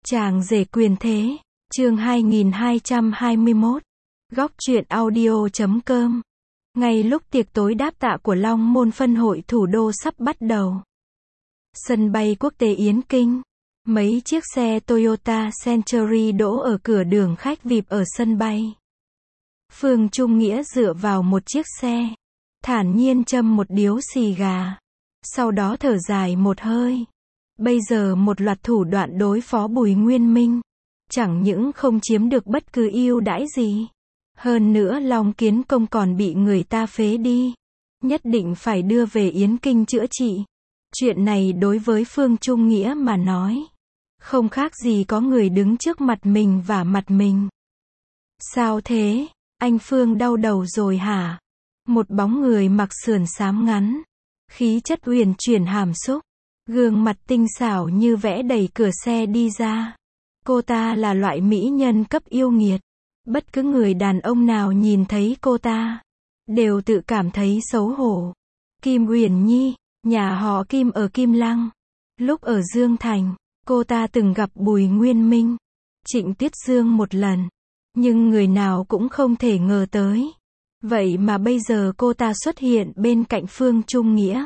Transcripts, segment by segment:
Chàng rể quyền thế, chương 2221, góc truyện audio.com. Ngay lúc tiệc tối đáp tạ của Long Môn Phân hội thủ đô sắp bắt đầu. Sân bay quốc tế Yến Kinh. Mấy chiếc xe Toyota Century đỗ ở cửa đường khách VIP ở sân bay. Phương Trung Nghĩa dựa vào một chiếc xe, thản nhiên châm một điếu xì gà. Sau đó thở dài một hơi. Bây giờ một loạt thủ đoạn đối phó Bùi Nguyên Minh, chẳng những không chiếm được bất cứ ưu đãi gì, hơn nữa Long Kiến Công còn bị người ta phế đi, nhất định phải đưa về Yến Kinh chữa trị. Chuyện này đối với Phương Trung Nghĩa mà nói, không khác gì có người đứng trước mặt mình vả mặt mình. Sao thế, anh Phương đau đầu rồi hả? Một bóng người mặc sườn xám ngắn, khí chất uyển chuyển hàm xúc, gương mặt tinh xảo như vẽ đẩy cửa xe đi ra. Cô ta là loại mỹ nhân cấp yêu nghiệt. Bất cứ người đàn ông nào nhìn thấy cô ta, đều tự cảm thấy xấu hổ. Kim Uyển Nhi, nhà họ Kim ở Kim Lăng. Lúc ở Dương Thành, cô ta từng gặp Bùi Nguyên Minh, Trịnh Tuyết Dương một lần. Nhưng người nào cũng không thể ngờ tới. Vậy mà bây giờ cô ta xuất hiện bên cạnh Phương Trung Nghĩa.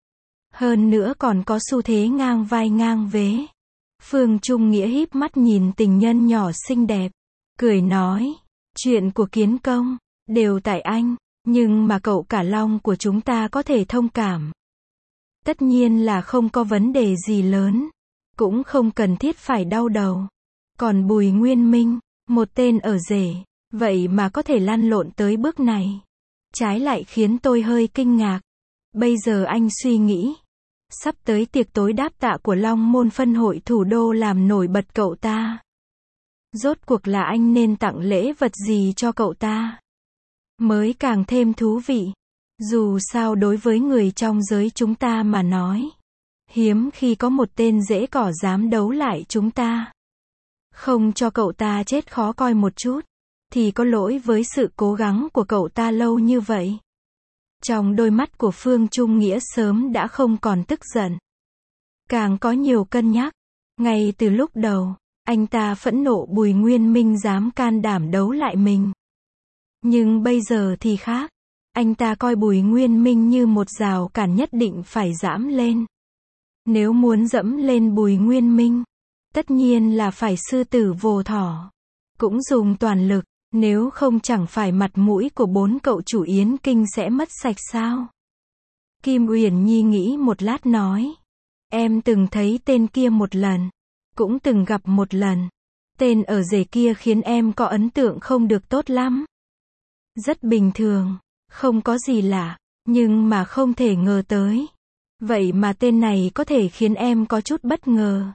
Hơn nữa còn có xu thế ngang vai ngang vế. Phương Trung Nghĩa híp mắt nhìn tình nhân nhỏ xinh đẹp, cười nói, chuyện của Kiến Công, đều tại anh, nhưng mà cậu cả Long của chúng ta có thể thông cảm. Tất nhiên là không có vấn đề gì lớn, cũng không cần thiết phải đau đầu. Còn Bùi Nguyên Minh, một tên ở rể, vậy mà có thể lăn lộn tới bước này. Trái lại khiến tôi hơi kinh ngạc. Bây giờ anh suy nghĩ, sắp tới tiệc tối đáp tạ của Long Môn Phân hội thủ đô làm nổi bật cậu ta. Rốt cuộc là anh nên tặng lễ vật gì cho cậu ta mới càng thêm thú vị. Dù sao đối với người trong giới chúng ta mà nói, hiếm khi có một tên dễ cỏ dám đấu lại chúng ta. Không cho cậu ta chết khó coi một chút, thì có lỗi với sự cố gắng của cậu ta lâu như vậy. Trong đôi mắt của Phương Trung Nghĩa sớm đã không còn tức giận, càng có nhiều cân nhắc. Ngay từ lúc đầu, anh ta phẫn nộ Bùi Nguyên Minh dám can đảm đấu lại mình. Nhưng bây giờ thì khác. Anh ta coi Bùi Nguyên Minh như một rào cản nhất định phải giẫm lên. Nếu muốn dẫm lên Bùi Nguyên Minh, tất nhiên là phải sư tử vồ thỏ, cũng dùng toàn lực. Nếu không chẳng phải mặt mũi của bốn cậu chủ Yến Kinh sẽ mất sạch sao? Kim Uyển Nhi nghĩ một lát nói. Em từng thấy tên kia một lần. Cũng từng gặp một lần. Tên ở rể kia khiến em có ấn tượng không được tốt lắm. Rất bình thường, không có gì lạ, nhưng mà không thể ngờ tới. Vậy mà tên này có thể khiến em có chút bất ngờ.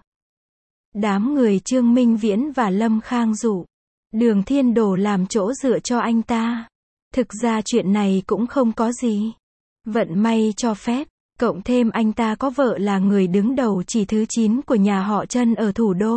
Đám người Trương Minh Viễn và Lâm Khang Dụ, Đường Thiên Đồ làm chỗ dựa cho anh ta. Thực ra chuyện này cũng không có gì. Vận may cho phép, cộng thêm anh ta có vợ là người đứng đầu chỉ thứ 9 của nhà họ Trân ở thủ đô.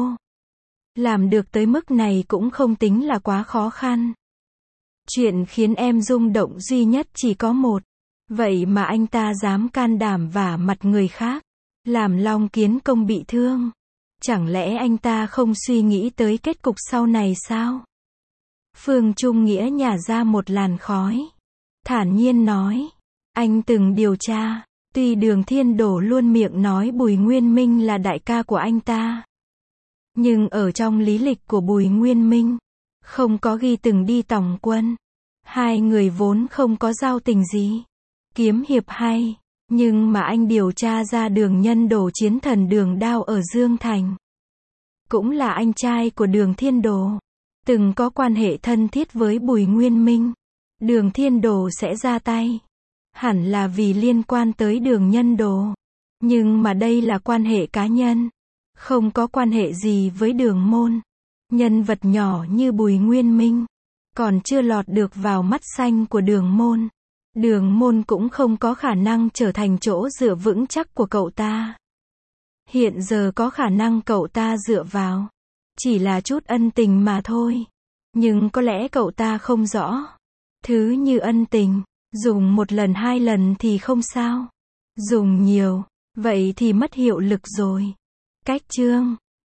Làm được tới mức này cũng không tính là quá khó khăn. Chuyện khiến em rung động duy nhất chỉ có một. Vậy mà anh ta dám can đảm vả mặt người khác, làm Long Kiến Công bị thương. Chẳng lẽ anh ta không suy nghĩ tới kết cục sau này sao? Phương Trung Nghĩa nhả ra một làn khói, thản nhiên nói, anh từng điều tra, tuy Đường Thiên Đồ luôn miệng nói Bùi Nguyên Minh là đại ca của anh ta, nhưng ở trong lý lịch của Bùi Nguyên Minh, không có ghi từng đi tòng quân. Hai người vốn không có giao tình gì. Kiếm hiệp hay, nhưng mà anh điều tra ra Đường Nhân Đồ chiến thần Đường Đao ở Dương Thành, cũng là anh trai của Đường Thiên Đồ, từng có quan hệ thân thiết với Bùi Nguyên Minh. Đường Thiên Đồ sẽ ra tay, hẳn là vì liên quan tới Đường Nhân Đồ. Nhưng mà đây là quan hệ cá nhân, không có quan hệ gì với Đường Môn. Nhân vật nhỏ như Bùi Nguyên Minh, còn chưa lọt được vào mắt xanh của Đường Môn. Đường Môn cũng không có khả năng trở thành chỗ dựa vững chắc của cậu ta. Hiện giờ có khả năng cậu ta dựa vào, chỉ là chút ân tình mà thôi. Nhưng có lẽ cậu ta không rõ. Thứ như ân tình, dùng một lần hai lần thì không sao. Dùng nhiều, vậy thì mất hiệu lực rồi. Cách chương